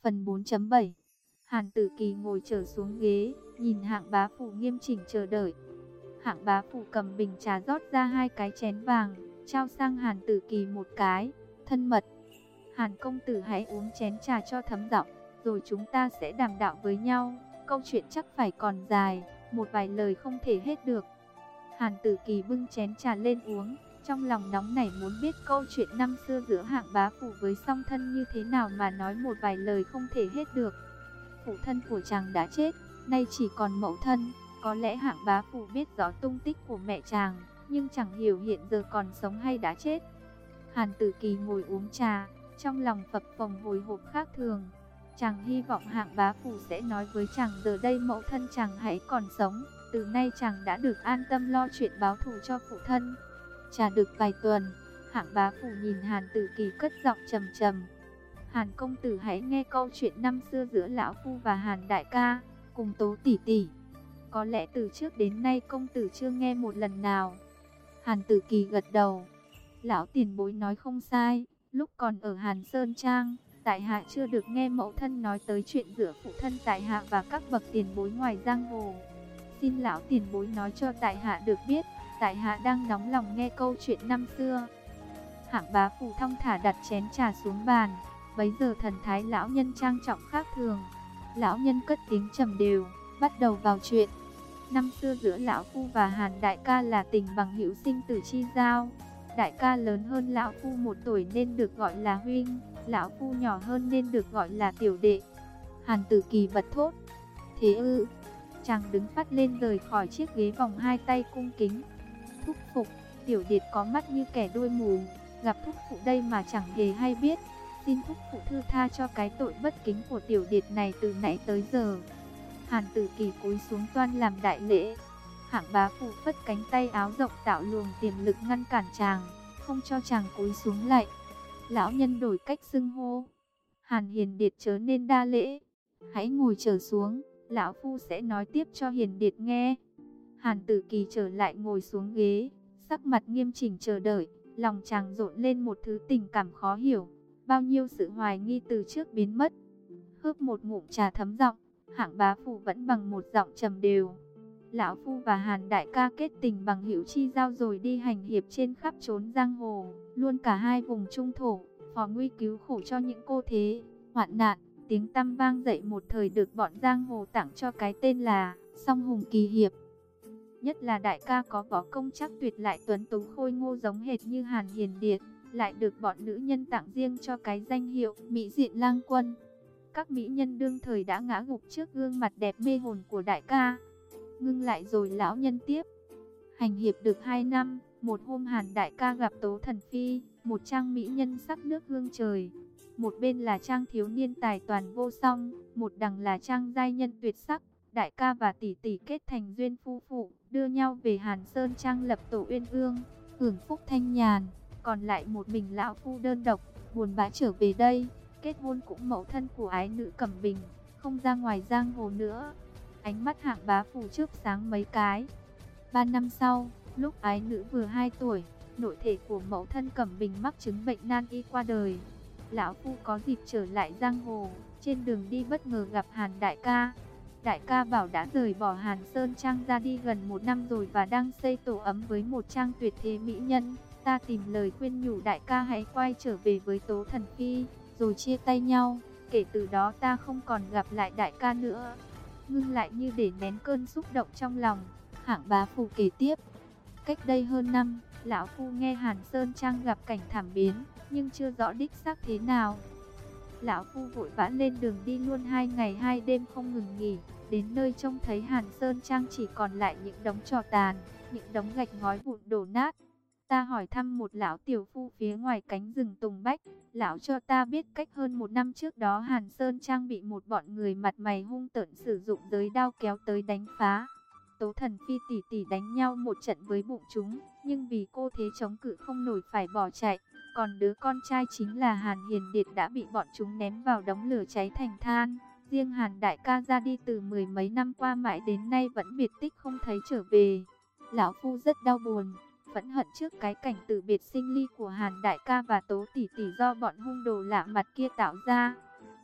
Phần 4.7. Hàn Tử Kỳ ngồi trở xuống ghế, nhìn Hạng Bá Phụ nghiêm chỉnh chờ đợi. Hạng Bá Phụ cầm bình trà rót ra 2 cái chén vàng, trao sang Hàn Tử Kỳ một cái. Thân mật, Hàn công tử hãy uống chén trà cho thấm giọng, rồi chúng ta sẽ đàm đạo với nhau. Câu chuyện chắc phải còn dài, một vài lời không thể hết được. Hàn Tử Kỳ bưng chén trà lên uống, trong lòng nóng nảy muốn biết câu chuyện năm xưa giữa Hạng Bá Phụ với song thân như thế nào mà nói một vài lời không thể hết được. Phụ thân của chàng đã chết, nay chỉ còn mẫu thân. Có lẽ Hạng Bá Phụ biết rõ tung tích của mẹ chàng, nhưng chẳng hiểu hiện giờ còn sống hay đã chết. Hàn Tử Kỳ ngồi uống trà, trong lòng phập phồng hồi hộp khác thường. Chàng hy vọng Hạng Bá Phụ sẽ nói với chàng giờ đây mẫu thân chàng hãy còn sống. Từ nay chàng đã được an tâm lo chuyện báo thù cho phụ thân. Trà được vài tuần, Hạng Bá Phụ nhìn Hàn Tử Kỳ cất giọng trầm trầm. Hàn công tử hãy nghe câu chuyện năm xưa giữa lão phu và Hàn đại ca, cùng Tố tỷ tỷ. Có lẽ từ trước đến nay công tử chưa nghe một lần nào. Hàn Tử Kỳ gật đầu. Lão tiền bối nói không sai, lúc còn ở Hàn Sơn Trang, tại hạ chưa được nghe mẫu thân nói tới chuyện giữa phụ thân tại hạ và các bậc tiền bối ngoài giang hồ. Xin lão tiền bối nói cho tại hạ được biết, tại hạ đang nóng lòng nghe câu chuyện năm xưa. Hạng Bá Phụ thong thả đặt chén trà xuống bàn, bấy giờ thần thái lão nhân trang trọng khác thường. Lão nhân cất tiếng trầm đều, bắt đầu vào chuyện. Năm xưa giữa lão phu và Hàn đại ca là tình bằng hữu sinh tử chi giao. Đại ca lớn hơn lão phu 1 tuổi nên được gọi là huynh, lão phu nhỏ hơn nên được gọi là tiểu đệ. Hàn Tử Kỳ bật thốt. Thế ư? Chàng đứng phát lên rời khỏi chiếc ghế vòng 2 tay cung kính. Thúc phụ, tiểu điệt có mắt như kẻ đuôi mù, gặp thúc phụ đây mà chẳng hề hay biết. Xin thúc phụ thư tha cho cái tội bất kính của tiểu điệt này từ nãy tới giờ. Hàn Tử Kỳ cúi xuống toan làm đại lễ. Hạng Bá Phụ phất cánh tay áo rộng tạo luồng tiềm lực ngăn cản chàng, không cho chàng cúi xuống lạy. Lão nhân đổi cách xưng hô. Hàn Hiền Điệt chớ nên đa lễ, hãy ngồi trở xuống, lão phu sẽ nói tiếp cho Hiền Điệt nghe. Hàn Tử Kỳ trở lại ngồi xuống ghế, sắc mặt nghiêm chỉnh chờ đợi, lòng chàng rộn lên một thứ tình cảm khó hiểu. Bao nhiêu sự hoài nghi từ trước biến mất. Hớp một ngụm trà thấm giọng, Hạng Bá Phụ vẫn bằng một giọng trầm đều. Lão phu và Hàn đại ca kết tình bằng hữu chi giao rồi đi hành hiệp trên khắp chốn giang hồ, luôn cả hai vùng trung thổ, phò nguy cứu khổ cho những cô thế, hoạn nạn, tiếng tăm vang dậy một thời được bọn giang hồ tặng cho cái tên là Song Hùng Kỳ Hiệp. Nhất là đại ca có võ công chắc tuyệt lại tuấn tú khôi ngô giống hệt như Hàn Hiền Điệt, lại được bọn nữ nhân tặng riêng cho cái danh hiệu Mỹ Diện Lang Quân. Các mỹ nhân đương thời đã ngã gục trước gương mặt đẹp mê hồn của đại ca. Ngưng lại rồi lão nhân tiếp. Hành hiệp được 2 năm, một hôm Hàn đại ca gặp Tố Thần Phi, một trang mỹ nhân sắc nước hương trời. Một bên là trang thiếu niên tài toàn vô song, một đằng là trang giai nhân tuyệt sắc. Đại ca và tỷ tỷ kết thành duyên phu phụ, đưa nhau về Hàn Sơn Trang lập tổ uyên ương, hưởng phúc thanh nhàn. Còn lại một mình lão phu đơn độc, buồn bã trở về đây, kết hôn cũng mẫu thân của ái nữ Cẩm Bình, không ra ngoài giang hồ nữa. Ánh mắt Hạng Bá Phụ chớp sáng mấy cái. 3 năm sau, lúc ái nữ vừa 2 tuổi, nội thể của mẫu thân Cẩm Bình mắc chứng bệnh nan y qua đời. Lão phu có dịp trở lại giang hồ, trên đường đi bất ngờ gặp Hàn đại ca. Đại ca bảo đã rời bỏ Hàn Sơn Trang ra đi gần 1 năm rồi và đang xây tổ ấm với một trang tuyệt thế mỹ nhân. Ta tìm lời khuyên nhủ đại ca hãy quay trở về với Tố Thần Phi, rồi chia tay nhau. Kể từ đó ta không còn gặp lại đại ca nữa. Ngưng lại như để nén cơn xúc động trong lòng, Hạng Bá Phụ kể tiếp. Cách đây hơn năm, lão phu nghe Hàn Sơn Trang gặp cảnh thảm biến, nhưng chưa rõ đích xác thế nào. Lão phu vội vã lên đường đi luôn 2 ngày 2 đêm không ngừng nghỉ. Đến nơi trông thấy Hàn Sơn Trang chỉ còn lại những đống tro tàn, những đống gạch ngói vụn đổ nát. Ta hỏi thăm một lão tiểu phu phía ngoài cánh rừng Tùng Bách. Lão cho ta biết cách hơn 1 năm trước đó Hàn Sơn Trang bị một bọn người mặt mày hung tợn sử dụng giới đao kéo tới đánh phá. Tố Thần Phi tỷ tỷ đánh nhau một trận với bụng chúng, nhưng vì cô thế chống cự không nổi phải bỏ chạy. Còn đứa con trai chính là Hàn Hiền Điệt đã bị bọn chúng ném vào đống lửa cháy thành than. Riêng Hàn đại ca ra đi từ 10 mấy năm qua mãi đến nay vẫn biệt tích không thấy trở về. Lão phu rất đau buồn, phẫn hận trước cái cảnh tử biệt sinh ly của Hàn đại ca và Tố tỷ tỷ do bọn hung đồ lạ mặt kia tạo ra.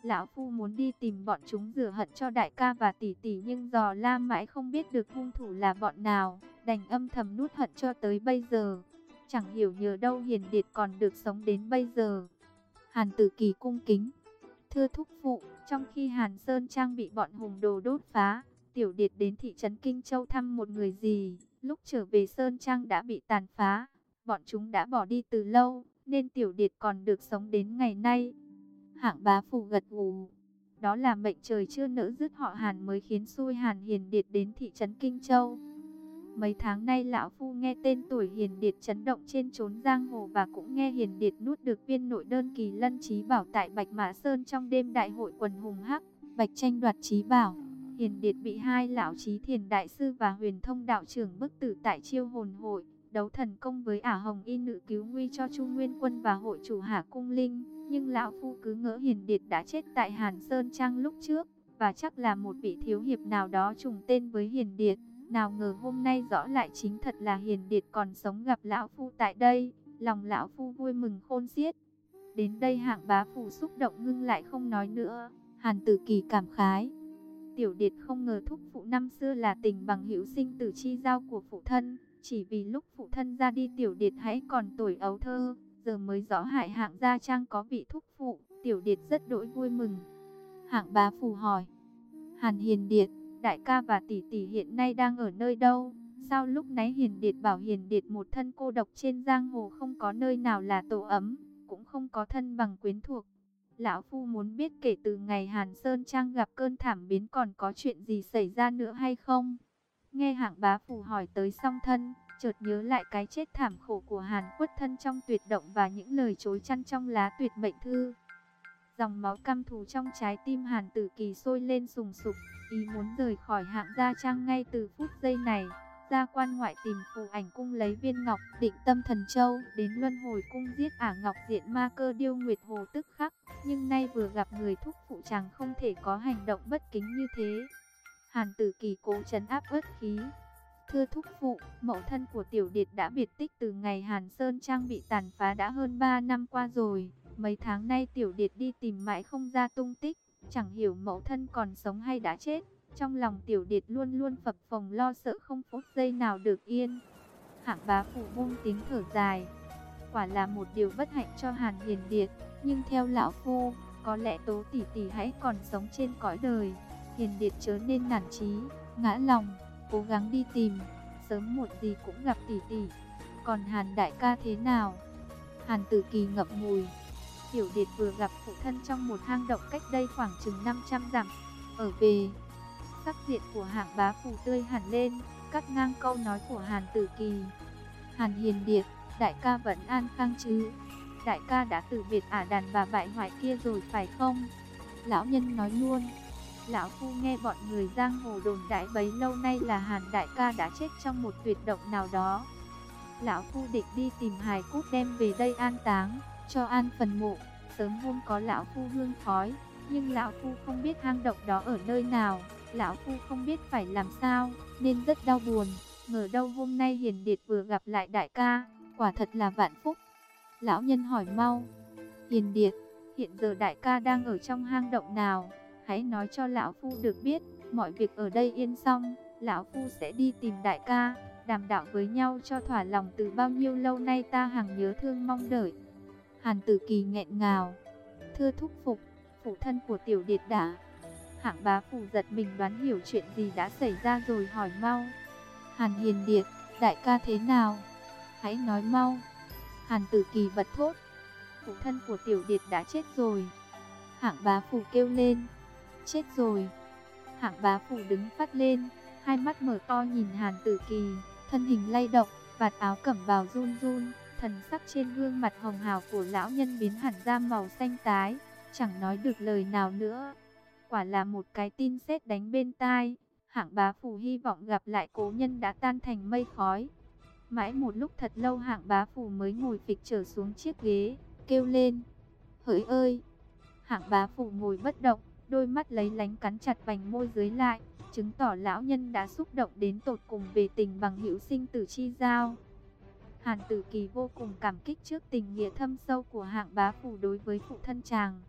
Lão phu muốn đi tìm bọn chúng rửa hận cho đại ca và tỷ tỷ, nhưng dò la mãi không biết được hung thủ là bọn nào, đành âm thầm nuốt hận cho tới bây giờ. Chẳng hiểu nhờ đâu Hiền Điệt còn được sống đến bây giờ. Hàn Tử Kỳ cung kính: thưa thúc phụ, trong khi Hàn Sơn Trang bị bọn hùng đồ đốt phá, Tiểu Điệt đến thị trấn Kinh Châu thăm một người gì, lúc trở về Sơn Trang đã bị tàn phá. Bọn chúng đã bỏ đi từ lâu, nên Tiểu Điệt còn được sống đến ngày nay. Hạng Bá Phủ gật gù: đó là mệnh trời chưa nỡ dứt họ Hàn mới khiến xui Hàn Hiền Điệt đến thị trấn Kinh Châu. Mấy tháng nay lão phu nghe tên tuổi Hiền Điệt chấn động trên chốn giang hồ, và cũng nghe Hiền Điệt nuốt được viên nội đơn Kỳ Lân Chí Bảo tại Bạch Mã Sơn trong đêm đại hội quần hùng hắc bạch tranh đoạt chí bảo. Hiền Điệt bị hai lão Chí Thiền đại sư và Huyền Thông đạo trưởng bức tử tại Chiêu Hồn hội, đấu thần công với Ả Hồng Y nữ cứu nguy cho Chu Nguyên Quân và hội chủ Hà Cung Linh, nhưng lão phu cứ ngỡ Hiền Điệt đã chết tại Hàn Sơn Trang lúc trước, và chắc là một vị thiếu hiệp nào đó trùng tên với Hiền Điệt. Nào ngờ hôm nay rõ lại chính thật là Hiền Điệt còn sống gặp lão phu tại đây, lòng lão phu vui mừng khôn xiết. Đến đây Hạng Bá Phủ xúc động ngưng lại không nói nữa. Hàn Tử Kỳ cảm khái: Tiểu Điệt không ngờ thúc phụ năm xưa là tình bằng hữu sinh tử chi giao của phụ thân, chỉ vì lúc phụ thân ra đi Tiểu Điệt hãy còn tuổi ấu thơ, giờ mới rõ hại Hạng gia trang có vị thúc phụ. Tiểu Điệt rất đỗi vui mừng. Hạng Bá Phủ hỏi: Hàn Hiền Điệt, đại ca và tỷ tỷ hiện nay đang ở nơi đâu? Sao lúc nãy Hiền Điệt bảo Hiền Điệt một thân cô độc trên giang hồ, không có nơi nào là tổ ấm, cũng không có thân bằng quyến thuộc. Lão phu muốn biết kể từ ngày Hàn Sơn Trang gặp cơn thảm biến còn có chuyện gì xảy ra nữa hay không? Nghe Hạng Bá Phủ hỏi tới song thân, chợt nhớ lại cái chết thảm khổ của Hàn Quất Thân trong tuyệt động và những lời chối chăn trong lá tuyệt mệnh thư. Dòng máu căm thù trong trái tim Hàn Tử Kỳ sôi lên sùng sục, ý muốn rời khỏi Hạng gia trang ngay từ phút giây này. Ra quan ngoại tìm Phù Ảnh cung lấy viên ngọc Định Tâm Thần Châu, đến Luân Hồi cung giết Ả Ngọc Diện Ma Cơ Điêu Nguyệt Hồ tức khắc. Nhưng nay vừa gặp người thúc phụ, chàng không thể có hành động bất kính như thế. Hàn Tử Kỳ cố trấn áp uất khí: thưa thúc phụ, mẫu thân của Tiểu Điệt đã biệt tích từ ngày Hàn Sơn Trang bị tàn phá đã hơn 3 năm qua rồi. Mấy tháng nay Tiểu Điệt đi tìm mãi không ra tung tích, chẳng hiểu mẫu thân còn sống hay đã chết. Trong lòng Tiểu Điệt luôn luôn phập phồng lo sợ, không phút giây nào được yên. Hạng Bá Phủ buông tiếng thở dài: quả là một điều bất hạnh cho Hàn Hiền Điệt, nhưng theo lão phu, có lẽ Tố tỷ tỷ hãy còn sống trên cõi đời. Hiền Điệt chớ nên nản chí, ngã lòng, cố gắng đi tìm, sớm muộn gì cũng gặp tỷ tỷ. Còn Hàn đại ca thế nào? Hàn Tử Kỳ ngậm ngùi: Tiểu Điệt vừa gặp phụ thân trong một hang động cách đây khoảng chừng 500 dặm. Ở về. Sắc diện của Hạng Bá Phủ tươi hẳn lên, cắt ngang câu nói của Hàn Tử Kỳ: Hàn Hiền Điệt, đại ca vẫn an khang chứ? Đại ca đã từ biệt ả đàn bà bại hoại kia rồi phải không? Lão nhân nói luôn: lão phu nghe bọn người giang hồ đồn đại bấy lâu nay là Hàn đại ca đã chết trong một tuyệt động nào đó. Lão phu định đi tìm hài cốt đem về đây an táng, cho an phần mộ. Sớm hôm có lão phu hương khói, nhưng lão phu không biết hang động đó ở nơi nào. Lão phu không biết phải làm sao, nên rất đau buồn. Ngờ đâu hôm nay Hiền Điệt vừa gặp lại đại ca, quả thật là vạn phúc. Lão nhân hỏi mau: Hiền Điệt, hiện giờ đại ca đang ở trong hang động nào? Hãy nói cho lão phu được biết. Mọi việc ở đây yên xong, lão phu sẽ đi tìm đại ca, đàm đạo với nhau cho thỏa lòng. Từ bao nhiêu lâu nay ta hằng nhớ thương mong đợi. Hàn Tử Kỳ nghẹn ngào: thưa thúc phụ, phụ thân của Tiểu Điệt đã... Hạng Bá Phủ giật mình đoán hiểu chuyện gì đã xảy ra rồi hỏi mau: Hàn Hiền Điệt, đại ca thế nào? Hãy nói mau. Hàn Tử Kỳ bật thốt: phụ thân của Tiểu Điệt đã chết rồi. Hạng Bá Phủ kêu lên: chết rồi. Hạng Bá Phủ đứng phát lên, hai mắt mở to nhìn Hàn Tử Kỳ, thân hình lay động, vạt áo cẩm bào run run, thần sắc trên gương mặt hồng hào của lão nhân biến hẳn ra màu xanh tái, chẳng nói được lời nào nữa. Quả là một cái tin sét đánh bên tai. Hạng Bá Phủ hy vọng gặp lại cố nhân đã tan thành mây khói. Mãi một lúc thật lâu Hạng Bá Phủ mới ngồi phịch trở xuống chiếc ghế, kêu lên: hỡi ơi! Hạng Bá Phủ ngồi bất động, đôi mắt lấy lánh cắn chặt vành môi dưới lại, chứng tỏ lão nhân đã xúc động đến tột cùng về tình bằng hữu sinh tử chi giao. Hàn Tử Kỳ vô cùng cảm kích trước tình nghĩa thâm sâu của Hạng Bá Phủ đối với phụ thân chàng.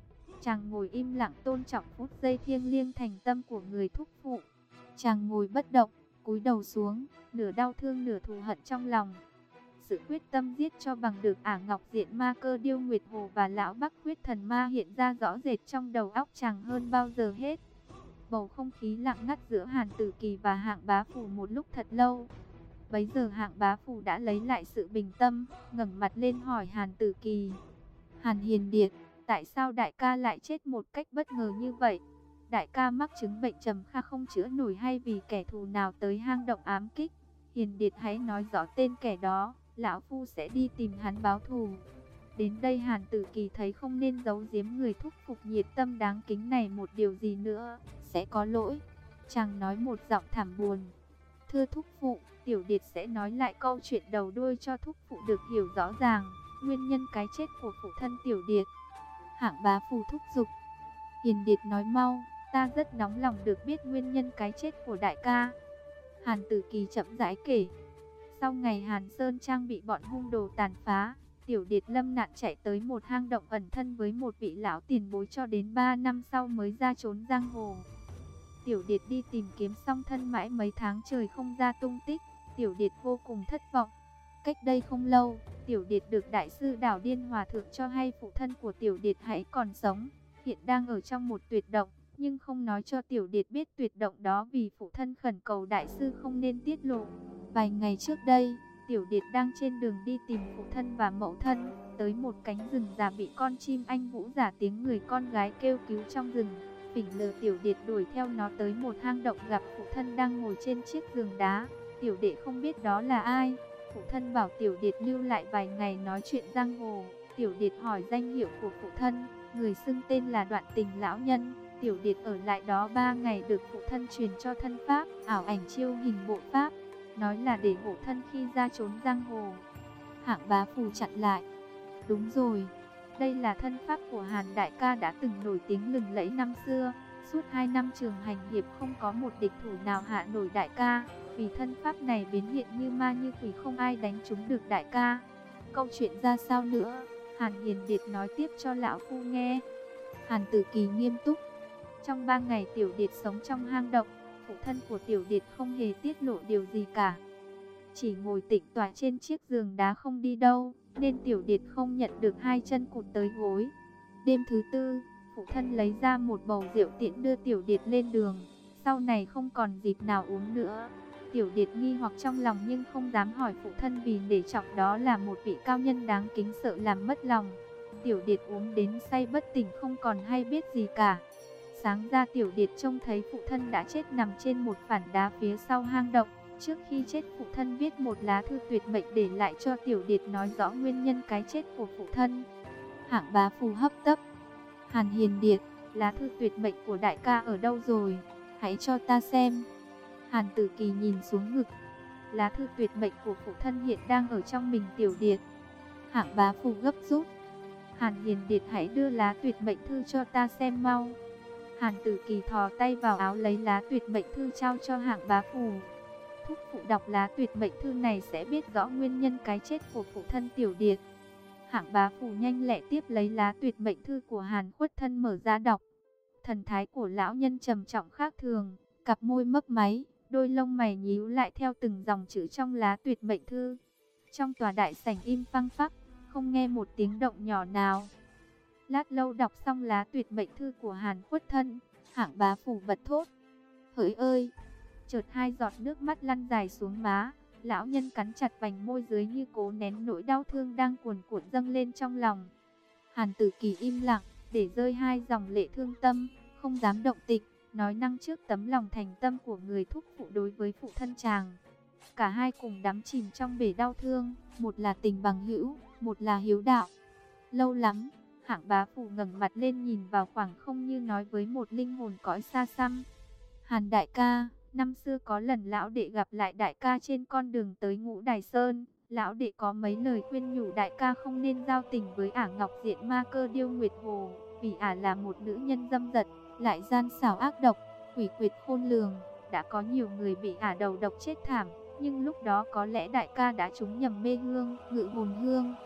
Chàng ngồi im lặng tôn trọng phút giây thiêng liêng thành tâm của người thúc phụ. Chàng ngồi bất động, cúi đầu xuống, nửa đau thương nửa thù hận trong lòng. Sự quyết tâm giết cho bằng được Ả Ngọc Diện Ma Cơ Điêu Nguyệt Hồ và lão Bắc Huyết Thần Ma hiện ra rõ rệt trong đầu óc chàng hơn bao giờ hết. Bầu không khí lặng ngắt giữa Hàn Tử Kỳ và Hạng Bá Phủ một lúc thật lâu. Bấy giờ Hạng Bá Phủ đã lấy lại sự bình tâm, ngẩng mặt lên hỏi Hàn Tử Kỳ: Hàn Hiền Điệt, tại sao đại ca lại chết một cách bất ngờ như vậy? Đại ca mắc chứng bệnh trầm kha không chữa nổi hay vì kẻ thù nào tới hang động ám kích? Hiền Điệt hãy nói rõ tên kẻ đó, lão phu sẽ đi tìm hắn báo thù. Đến đây Hàn Tử Kỳ thấy không nên giấu giếm người thúc phục nhiệt tâm đáng kính này một điều gì nữa, sẽ có lỗi. Chàng nói một giọng thảm buồn: Thưa thúc phụ, Tiểu Điệt sẽ nói lại câu chuyện đầu đuôi cho thúc phụ được hiểu rõ ràng nguyên nhân cái chết của phụ thân Tiểu Điệt. Hạng Bá Phủ thúc giục: Hiền Điệt nói mau, ta rất nóng lòng được biết nguyên nhân cái chết của đại ca. Hàn Tử Kỳ chậm rãi kể. Sau ngày Hàn Sơn Trang bị bọn hung đồ tàn phá, Tiểu Điệt lâm nạn chạy tới một hang động ẩn thân với một vị lão tiền bối cho đến 3 năm sau mới ra trốn giang hồ. Tiểu Điệt đi tìm kiếm song thân mãi mấy tháng trời không ra tung tích, Tiểu Điệt vô cùng thất vọng. Cách đây không lâu, Tiểu Điệt được Đại sư Đảo Điên Hòa Thượng cho hay phụ thân của Tiểu Điệt hãy còn sống, hiện đang ở trong một tuyệt động, nhưng không nói cho Tiểu Điệt biết tuyệt động đó vì phụ thân khẩn cầu Đại sư không nên tiết lộ. Vài ngày trước đây, Tiểu Điệt đang trên đường đi tìm phụ thân và mẫu thân, tới một cánh rừng già bị con chim anh vũ giả tiếng người con gái kêu cứu trong rừng. Phỉnh lờ Tiểu Điệt đuổi theo nó tới một hang động gặp phụ thân đang ngồi trên chiếc giường đá. Tiểu Đệ không biết đó là ai. Phụ thân bảo Tiểu Điệt lưu lại vài ngày nói chuyện giang hồ. Tiểu Điệt hỏi danh hiệu của phụ thân, người xưng tên là Đoạn Tình lão nhân. Tiểu Điệt ở lại đó 3 ngày được phụ thân truyền cho thân pháp, ảo ảnh chiêu hình bộ pháp, nói là để hộ thân khi ra trốn giang hồ. Hạng Bá Phủ chặn lại: Đúng rồi, đây là thân pháp của Hàn đại ca đã từng nổi tiếng lừng lẫy năm xưa. Suốt 2 năm trường hành hiệp không có một địch thủ nào hạ nổi đại ca. Vì thân pháp này biến hiện như ma như quỷ, không ai đánh trúng được đại ca. Câu chuyện ra sao nữa, Hàn Hiền Điệt nói tiếp cho lão phu nghe. Hàn Tử Kỳ nghiêm túc: Trong 3 ngày Tiểu Điệt sống trong hang động, phụ thân của Tiểu Điệt không hề tiết lộ điều gì cả, chỉ ngồi tĩnh tọa trên chiếc giường đá không đi đâu, nên Tiểu Điệt không nhận được 2 chân cụt tới gối. Đêm thứ 4, phụ thân lấy ra một bầu rượu tiễn đưa Tiểu Điệt lên đường. Sau này không còn dịp nào uống nữa. Tiểu Điệt nghi hoặc trong lòng nhưng không dám hỏi phụ thân vì nể trọng đó là một vị cao nhân đáng kính, sợ làm mất lòng. Tiểu Điệt uống đến say bất tỉnh không còn hay biết gì cả. Sáng ra Tiểu Điệt trông thấy phụ thân đã chết nằm trên một phản đá phía sau hang động. Trước khi chết phụ thân viết một lá thư tuyệt mệnh để lại cho Tiểu Điệt nói rõ nguyên nhân cái chết của phụ thân. Hạng Bá Phủ hấp tấp: Hàn Hiền Điệt, lá thư tuyệt mệnh của đại ca ở đâu rồi? Hãy cho ta xem. Hàn Tử Kỳ nhìn xuống ngực. Lá thư tuyệt mệnh của phụ thân hiện đang ở trong mình Tiểu Điệt. Hạng Bá Phủ gấp rút: Hàn Hiền Điệt hãy đưa lá tuyệt mệnh thư cho ta xem mau. Hàn Tử Kỳ thò tay vào áo lấy lá tuyệt mệnh thư trao cho Hạng Bá Phủ. Thúc phụ đọc lá tuyệt mệnh thư này sẽ biết rõ nguyên nhân cái chết của phụ thân Tiểu Điệt. Hạng Bá Phủ nhanh lẹ tiếp lấy lá tuyệt mệnh thư của Hàn Khuất Thân mở ra đọc. Thần thái của lão nhân trầm trọng khác thường, cặp môi mấp máy, đôi lông mày nhíu lại theo từng dòng chữ trong lá tuyệt mệnh thư. Trong tòa đại sảnh im phăng phắc, không nghe một tiếng động nhỏ nào. Lát lâu đọc xong lá tuyệt mệnh thư của Hàn Khuất Thân, Hạng Bá Phủ bật thốt: Hỡi ơi! Chợt 2 giọt nước mắt lăn dài xuống má. Lão nhân cắn chặt vành môi dưới như cố nén nỗi đau thương đang cuồn cuộn dâng lên trong lòng. Hàn Tử Kỳ im lặng, để rơi 2 dòng lệ thương tâm, không dám động tịch, nói năng trước tấm lòng thành tâm của người thúc phụ đối với phụ thân chàng. Cả hai cùng đắm chìm trong bể đau thương, một là tình bằng hữu, một là hiếu đạo. Lâu lắm, Hạng Bá Phủ ngẩng mặt lên nhìn vào khoảng không như nói với một linh hồn cõi xa xăm. Hàn đại ca, năm xưa có lần lão đệ gặp lại đại ca trên con đường tới Ngũ Đài Sơn. Lão đệ có mấy lời khuyên nhủ đại ca không nên giao tình với Ả Ngọc Diện Ma Cơ Điêu Nguyệt Hồ, vì Ả là một nữ nhân dâm dật, lại gian xảo ác độc, quỷ quyệt khôn lường. Đã có nhiều người bị Ả đầu độc chết thảm, nhưng lúc đó có lẽ đại ca đã trúng nhầm mê hương, ngự hồn hương,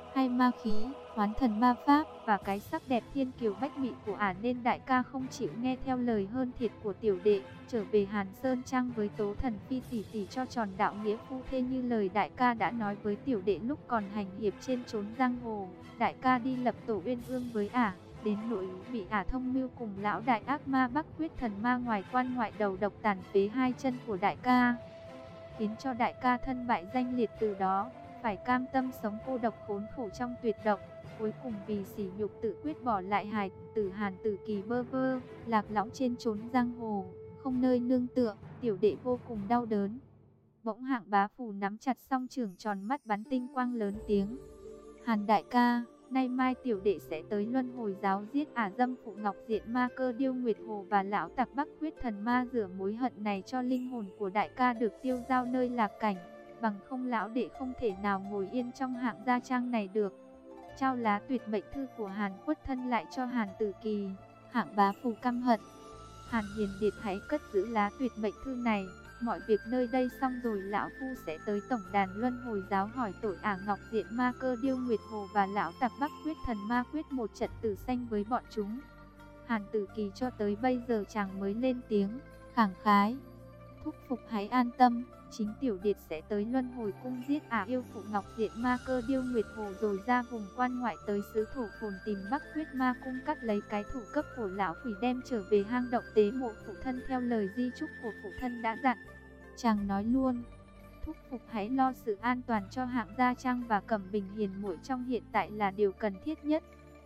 hay ma khí, hoán thần ma pháp và cái sắc đẹp thiên kiều bách mỹ của ả nên đại ca không chịu nghe theo lời hơn thiệt của tiểu đệ, trở về Hàn Sơn Trang với Tố Thần Phi tỷ tỷ cho tròn đạo nghĩa phu thê như lời đại ca đã nói với tiểu đệ lúc còn hành hiệp trên chốn giang hồ. Đại ca đi lập tổ uyên ương với ả, đến nỗi bị ả thông mưu cùng lão đại ác ma Bắc Huyết Thần Ma ngoài quan ngoại đầu độc tàn phế hai chân của đại ca, khiến cho đại ca thân bại danh liệt, từ đó phải cam tâm sống cô độc khốn khổ trong tuyệt độc. Cuối cùng vì sỉ nhục tự quyết bỏ lại hài tử Hàn Tử Kỳ bơ vơ lạc lõng trên chốn giang hồ, không nơi nương tựa. Tiểu đệ vô cùng đau đớn. Bỗng Hạng Bá Phù nắm chặt song trường tròn mắt bắn tinh quang lớn tiếng: Hàn đại ca, nay mai tiểu đệ sẽ tới Luân Hồi giáo giết ả dâm phụ Ngọc Diện Ma Cơ Điêu Nguyệt Hồ và lão tặc Bắc Huyết Thần Ma, rửa mối hận này cho linh hồn của đại ca được tiêu dao nơi lạc cảnh. Bằng không lão đệ không thể nào ngồi yên trong Hạng gia trang này được. Trao lá tuyệt mệnh thư của Hàn Khuất Thân lại cho Hàn Tử Kỳ. Hạng Bá Phù căm hận: Hàn Hiền Điệt hãy cất giữ lá tuyệt mệnh thư này. Mọi việc nơi đây xong rồi lão phu sẽ tới tổng đàn Luân Hồi giáo hỏi tội ả Ngọc Diện Ma Cơ Điêu Nguyệt Hồ và lão tặc Bắc Huyết Thần Ma quyết một trận tử sanh với bọn chúng. Hàn Tử Kỳ cho tới bây giờ chàng mới lên tiếng khẳng khái: Thúc phục hãy an tâm, chính tiểu điệt sẽ tới Luân Hồi cung giết ả yêu phụ Ngọc Diện Ma Cơ Điêu Nguyệt Hồ, rồi ra vùng quan ngoại tới xứ Thổ Phồn tìm Bắc Huyết Ma cung cắt lấy cái thủ cấp của lão quỷ, đem trở về hang động tế mộ phụ thân theo lời di chúc của phụ thân đã dặn. Chàng nói luôn: Thúc phục hãy lo sự an toàn cho Hạng gia trang và Cẩm Bình hiền muội trong hiện tại là điều cần thiết nhất.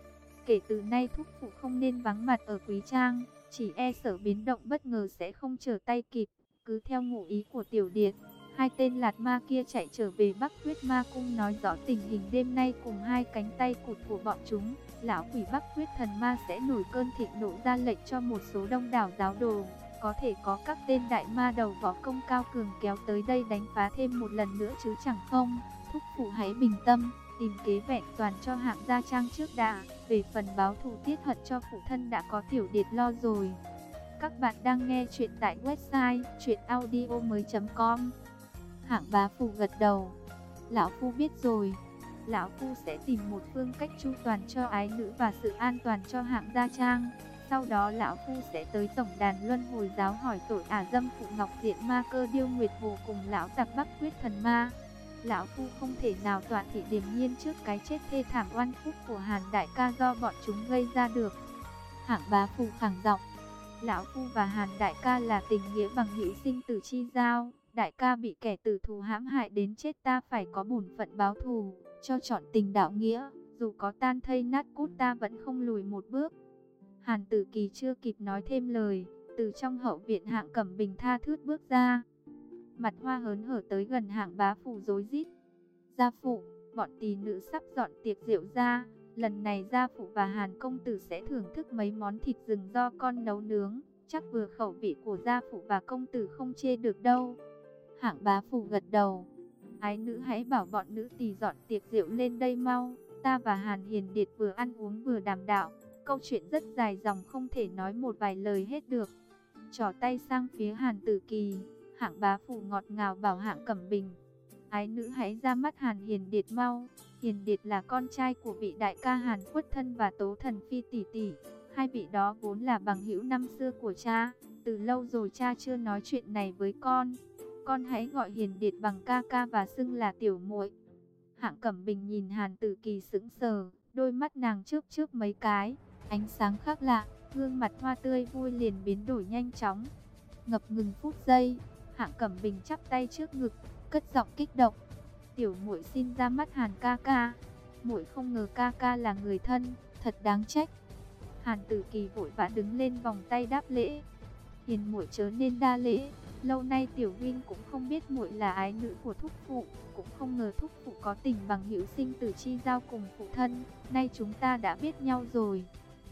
Kể từ nay thúc phụ không nên vắng mặt ở Quý Trang, chỉ e sợ biến động bất ngờ sẽ không trở tay kịp. Cứ theo ngụ ý của tiểu điệt, hai tên lạt ma kia chạy trở về Bắc Huyết Ma cung nói rõ tình hình đêm nay cùng hai cánh tay cụt của bọn chúng. Lão quỷ Bắc Huyết Thần Ma sẽ nổi cơn thịnh nộ, ra lệnh cho một số đông đảo giáo đồ, có thể có các tên đại ma đầu võ công cao cường kéo tới đây đánh phá thêm một lần nữa chứ chẳng không. Thúc phụ hãy bình tâm, tìm kế vẹn toàn cho Hạng gia trang trước đã. Về phần báo thù tiết hận cho phụ thân đã có tiểu điệt lo rồi. Các bạn đang nghe chuyện tại website chuyenaudio.com. Hạng Bá Phù gật đầu: Lão phu biết rồi. Lão phu sẽ tìm một phương cách chu toàn cho ái nữ và sự an toàn cho Hạng gia trang. Sau đó lão phu sẽ tới tổng đàn Luân Hồi giáo hỏi tội ả dâm phụ Ngọc Diện Ma Cơ Điêu Nguyệt Hồ cùng lão tặc Bắc Huyết Thần Ma. Lão phu không thể nào tọa thị điềm nhiên trước cái chết thê thảm oan phúc của Hàn đại ca do bọn chúng gây ra được. Hạng Bá Phù khẳng giọng: Lão phu và Hàn đại ca là tình nghĩa bằng hữu sinh tử chi giao. Đại ca bị kẻ tử thù hãm hại đến chết, ta phải có bổn phận báo thù, cho trọn tình đạo nghĩa. Dù có tan thây nát cút ta vẫn không lùi một bước. Hàn Tử Kỳ chưa kịp nói thêm lời, từ trong hậu viện Hạng Cẩm Bình tha thướt bước ra, mặt hoa hớn hở tới gần Hạng Bá Phù rối rít: Gia phụ, bọn tỳ nữ sắp dọn tiệc rượu ra. Lần này gia phụ và Hàn công tử sẽ thưởng thức mấy món thịt rừng do con nấu nướng, chắc vừa khẩu vị của gia phụ và công tử không chê được đâu. Hạng Bá Phù gật đầu: Ái nữ hãy bảo bọn nữ tỳ dọn tiệc rượu lên đây mau. Ta và Hàn Hiền Điệt vừa ăn uống vừa đàm đạo, câu chuyện rất dài dòng không thể nói một vài lời hết được. Trỏ tay sang phía Hàn Tử Kỳ, Hạng Bá Phù ngọt ngào bảo Hạng Cẩm Bình: Ái nữ hãy ra mắt Hàn Hiền Điệt mau. Hiền Điệt là con trai của vị đại ca Hàn Khuất Thân và Tố Thần Phi tỷ tỷ. Hai vị đó vốn là bằng hữu năm xưa của cha. Từ lâu rồi cha chưa nói chuyện này với con. Con hãy gọi Hiền Điệt bằng ca ca và xưng là tiểu muội. Hạng Cẩm Bình nhìn Hàn Tử Kỳ sững sờ, đôi mắt nàng chớp chớp mấy cái, ánh sáng khác lạ, gương mặt hoa tươi vui liền biến đổi nhanh chóng. Ngập ngừng phút giây, Hạng Cẩm Bình chắp tay trước ngực, cất giọng kích động: Tiểu muội xin ra mắt Hàn ca ca. Muội không ngờ ca ca là người thân, thật đáng trách. Hàn Tử Kỳ vội vã đứng lên vòng tay đáp lễ: Hiền muội chớ nên đa lễ. Lâu nay tiểu huynh cũng không biết muội là ái nữ của thúc phụ, cũng không ngờ thúc phụ có tình bằng hữu sinh tử chi giao cùng phụ thân. Nay chúng ta đã biết nhau rồi.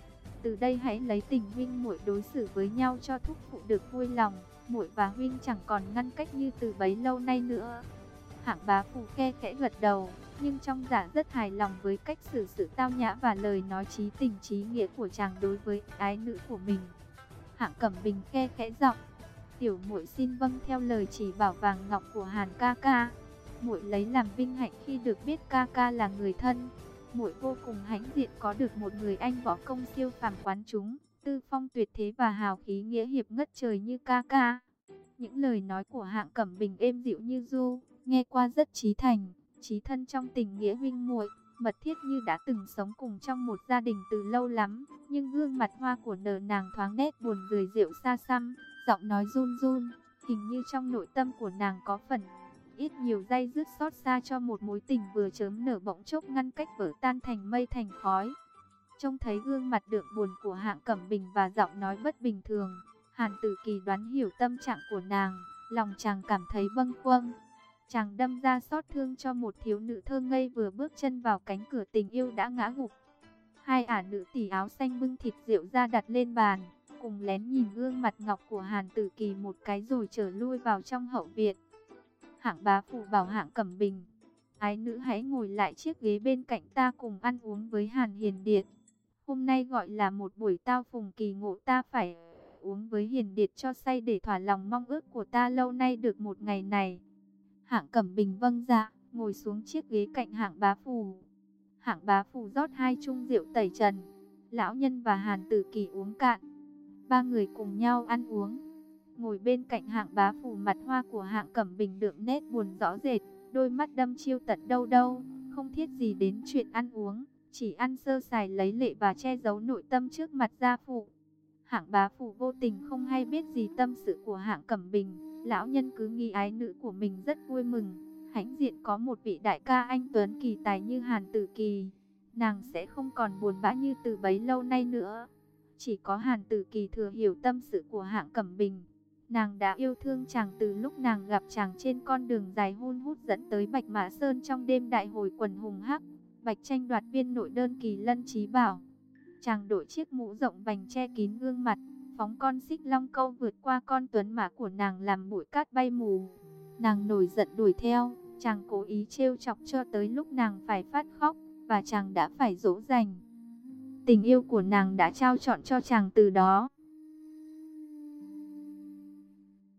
Từ đây hãy lấy tình huynh muội đối xử với nhau cho thúc phụ được vui lòng. Muội và huynh chẳng còn ngăn cách như từ bấy lâu nay nữa. Hạng Bá Phù khe khẽ gật đầu, nhưng trong dạ rất hài lòng với cách xử sự tao nhã và lời nói chí tình chí nghĩa của chàng đối với ái nữ của mình. Hạng Cẩm Bình khe khẽ giọng: Tiểu muội xin vâng theo lời chỉ bảo vàng ngọc của Hàn ca ca. Muội lấy làm vinh hạnh khi được biết ca ca là người thân. muội vô cùng hãnh diện có được một người anh võ công siêu phàm quán chúng, tư phong tuyệt thế và hào khí nghĩa hiệp ngất trời như ca ca. Những lời nói của Hạng Cẩm Bình êm dịu như ru, nghe qua rất chí thành, chí thân trong tình nghĩa huynh muội, mật thiết như đã từng sống cùng trong một gia đình từ lâu lắm. Nhưng gương mặt hoa của nàng thoáng nét buồn rười rệu xa xăm, giọng nói run run, hình như trong nội tâm của nàng có phần ít nhiều day dứt xót xa cho một mối tình vừa chớm nở bỗng chốc ngăn cách vỡ tan thành mây thành khói. Trông thấy gương mặt đượm buồn của Hạng Cẩm Bình và giọng nói bất bình thường, Hàn Tử Kỳ đoán hiểu tâm trạng của nàng, lòng chàng cảm thấy bâng khuâng. Chàng đâm ra xót thương cho một thiếu nữ thơ ngây vừa bước chân vào cánh cửa tình yêu đã ngã gục. Hai ả nữ tỷ áo xanh bưng thịt rượu ra đặt lên bàn, cùng lén nhìn gương mặt ngọc của Hàn Tử Kỳ một cái rồi trở lui vào trong hậu viện. Hạng bá phụ bảo Hạng Cẩm Bình, ái nữ hãy ngồi lại chiếc ghế bên cạnh ta cùng ăn uống với Hàn Hiền Điệt. Hôm nay gọi là một buổi tao phùng kỳ ngộ, ta phải uống với Hiền Điệt cho say để thỏa lòng mong ước của ta lâu nay được một ngày này. Hạng Cẩm Bình vâng dạ, ngồi xuống chiếc ghế cạnh Hạng bá phụ. Hạng bá phụ rót 2 chung rượu tẩy trần, lão nhân và Hàn Tử Kỳ uống cạn. Ba người cùng nhau ăn uống. Ngồi bên cạnh Hạng bá phụ, mặt hoa của Hạng Cẩm Bình đượm nét buồn rõ rệt, đôi mắt đâm chiêu tận đâu đâu, không thiết gì đến chuyện ăn uống, chỉ ăn sơ sài lấy lệ và che giấu nội tâm trước mặt gia phụ. Hạng bá phụ vô tình không hay biết gì tâm sự của Hạng Cẩm Bình, lão nhân cứ nghĩ ái nữ của mình rất vui mừng, hãnh diện có một vị đại ca anh tuấn kỳ tài như Hàn Tử Kỳ, nàng sẽ không còn buồn bã như từ bấy lâu nay nữa. Chỉ có Hàn Tử Kỳ thừa hiểu tâm sự của Hạng Cẩm Bình. Nàng đã yêu thương chàng từ lúc nàng gặp chàng trên con đường dài hun hút dẫn tới Bạch Mã Sơn trong đêm đại hồi quần hùng hắc, Bạch tranh đoạt viên nội đơn kỳ lân trí bảo. Chàng đội chiếc mũ rộng vành che kín gương mặt, phóng con xích long câu vượt qua con tuấn mã của nàng làm bụi cát bay mù. Nàng nổi giận đuổi theo, chàng cố ý trêu chọc cho tới lúc nàng phải phát khóc, và chàng đã phải dỗ dành. Tình yêu của nàng đã trao trọn cho chàng từ đó.